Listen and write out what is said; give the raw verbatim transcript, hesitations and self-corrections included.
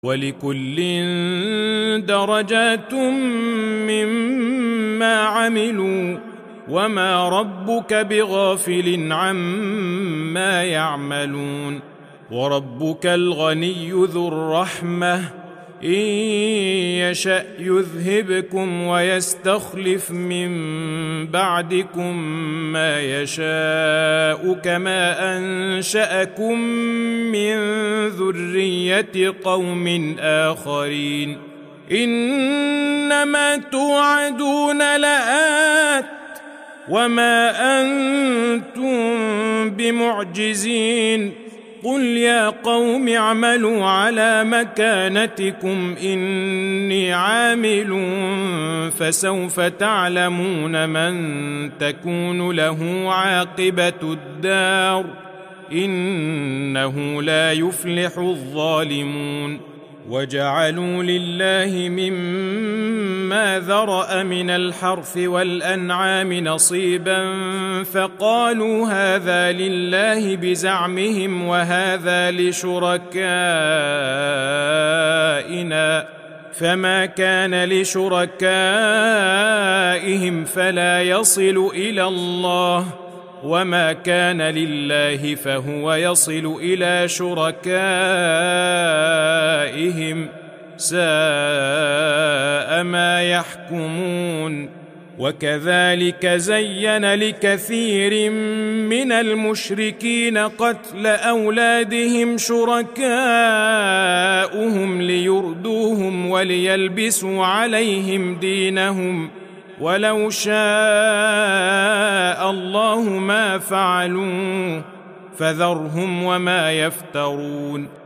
ولكل درجات مما عملوا وما ربك بغافل عما يعملون وربك الغني ذو الرحمة إن يشأ يذهبكم ويستخلف من بعدكم ما يشاء كما أنشأكم من ذرية قوم آخرين إنما توعدون لآت وما أنتم بمعجزين قل يا قوم اعملوا على مكانتكم إني عامل فسوف تعلمون من تكون له عاقبة الدار إنه لا يفلح الظالمون وجعلوا لله مما ذرأ من الحرث والأنعام نصيبا فقالوا هذا لله بزعمهم وهذا لشركائنا فما كان لشركائهم فلا يصل إلى الله وما كان لله فهو يصل إلى شركائهم ساء ما يحكمون وكذلك زين لكثير من المشركين قتل أولادهم شركاؤهم ليردوهم وليلبسوا عليهم دينهم ولو شاء الله ما فعلوه فذرهم وما يفترون